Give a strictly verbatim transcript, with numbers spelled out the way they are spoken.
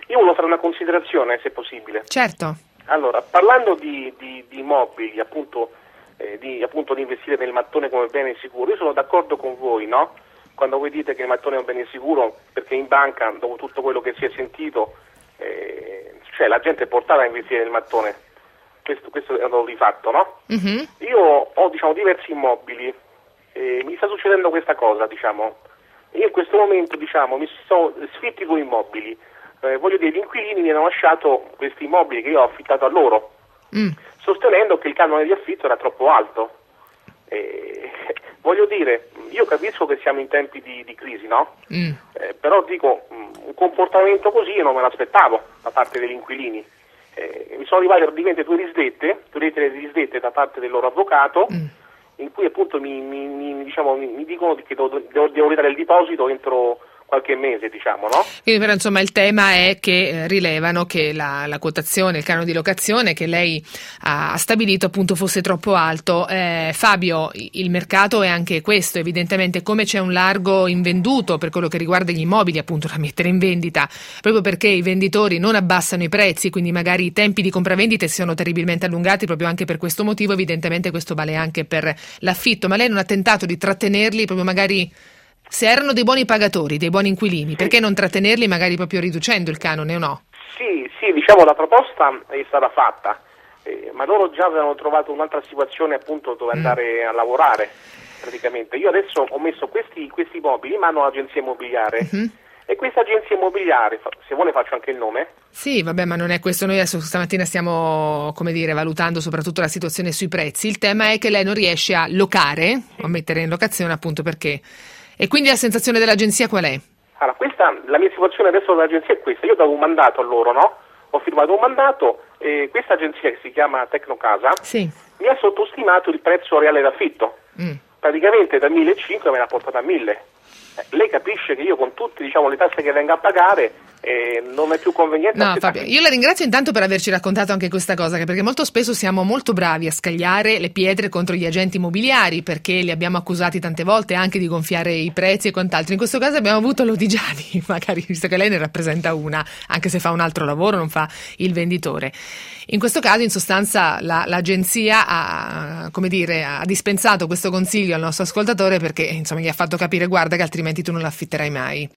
Io volevo fare una considerazione, se possibile. Certo. Allora, parlando di, di, di immobili, appunto, eh, di, appunto di investire nel mattone come bene sicuro, io sono d'accordo con voi, no? Quando voi dite che il mattone è un bene sicuro, perché in banca, dopo tutto quello che si è sentito, eh, cioè la gente è portata a investire nel mattone, questo, questo è un dato di fatto, no? Mm-hmm. Io ho, diciamo, diversi immobili, eh, mi sta succedendo questa cosa, diciamo, io in questo momento, diciamo, mi sto sfitti con immobili, eh, voglio dire, gli inquilini mi hanno lasciato questi immobili che io ho affittato a loro, mm. sostenendo che il canone di affitto era troppo alto. Eh, voglio dire, io capisco che siamo in tempi di, di crisi, no? Mm. Eh, però dico, un comportamento così io non me l'aspettavo da parte degli inquilini. Eh, mi sono arrivate praticamente due disdette, due lettere di disdette da parte del loro avvocato, mm. in cui appunto mi, mi, mi, diciamo, mi, mi dicono che devo, devo, devo ridare il deposito entro qualche mese, diciamo, no? Quindi però insomma il tema è che eh, rilevano che la, la quotazione, il canone di locazione che lei ha, ha stabilito appunto fosse troppo alto. Eh, Fabio, il mercato è anche questo, evidentemente, come c'è un largo invenduto per quello che riguarda gli immobili appunto da mettere in vendita, proprio perché i venditori non abbassano i prezzi, quindi magari i tempi di compravendite si sono terribilmente allungati proprio anche per questo motivo, evidentemente questo vale anche per l'affitto, ma lei non ha tentato di trattenerli proprio magari... Se erano dei buoni pagatori, dei buoni inquilini, sì. Perché non trattenerli magari proprio riducendo il canone o no? Sì, sì, diciamo la proposta è stata fatta, eh, ma loro già avevano trovato un'altra situazione appunto dove mm. andare a lavorare praticamente. Io adesso ho messo questi, questi mobili in mano all'agenzia immobiliare mm-hmm. e questa agenzia immobiliare, se vuole faccio anche il nome. Sì, vabbè, ma non è questo, noi adesso stamattina stiamo, come dire, valutando soprattutto la situazione sui prezzi. Il tema è che lei non riesce a locare, sì. a mettere in locazione appunto perché... E quindi la sensazione dell'agenzia qual è? Allora, questa, la mia situazione adesso dell'agenzia è questa, io davo un mandato a loro, no? Ho firmato un mandato e questa agenzia che si chiama Tecnocasa sì. mi ha sottostimato il prezzo reale d'affitto, mm. praticamente da millecinquecento me l'ha portato a mille. Eh, lei capisce che io con tutte, diciamo, le tasse che vengo a pagare eh, non è più conveniente. No, Fabio, io la ringrazio intanto per averci raccontato anche questa cosa, perché molto spesso siamo molto bravi a scagliare le pietre contro gli agenti immobiliari, perché li abbiamo accusati tante volte anche di gonfiare i prezzi e quant'altro. In questo caso abbiamo avuto Lodigiani, magari, visto che lei ne rappresenta una, anche se fa un altro lavoro, non fa il venditore. In questo caso, in sostanza, la, l'agenzia ha, come dire, ha dispensato questo consiglio al nostro ascoltatore perché, insomma, gli ha fatto capire, guarda, che altrimenti tu non l'affitterai mai.